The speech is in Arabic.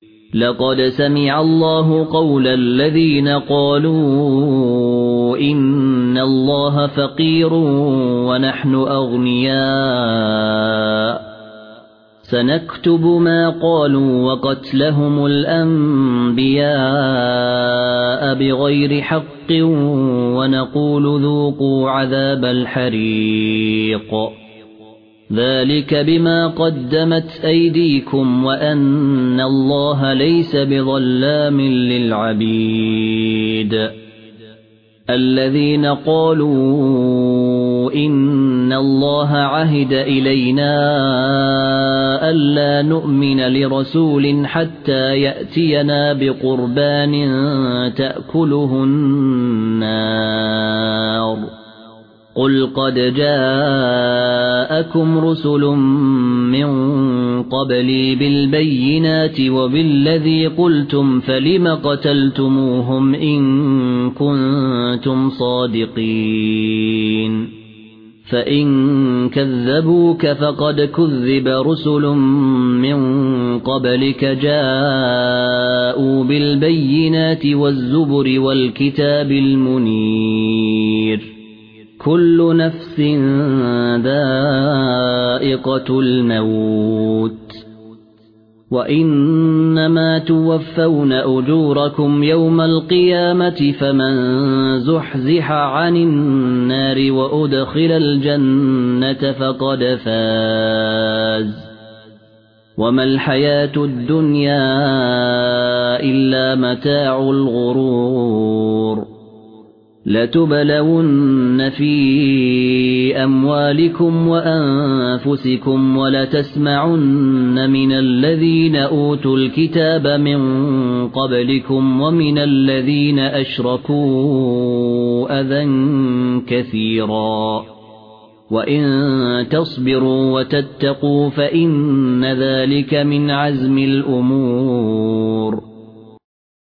لقد سمع الله قول الذين قالوا إن الله فقير ونحن أغنياء سنكتب ما قالوا وقتلهم الأنبياء بغير حق ونقول ذوقوا عذاب الحريق ذلك بما قدمت أيديكم وأن الله ليس بظلام للعبيد الذين قالوا إن الله عهد إلينا ألا نؤمن لرسول حتى يأتينا بقربان تأكله النار قل قد جاءكم رسل من قبلي بالبينات وبالذي قلتم فلم قتلتموهم إن كنتم صادقين فإن كذبوك فقد كذب رسل من قبلك جاءوا بالبينات والزبر والكتاب المنير كل نفس ذائقة الموت وإنما توفون أجوركم يوم القيامة فمن زحزح عن النار وأدخل الجنة فقد فاز وما الحياة الدنيا إلا متاع الغرور لتبلون في أموالكم وأنفسكم ولتسمعن من الذين أوتوا الكتاب من قبلكم ومن الذين أشركوا أذى كثيرا وإن تصبروا وتتقوا فإن ذلك من عزم الأمور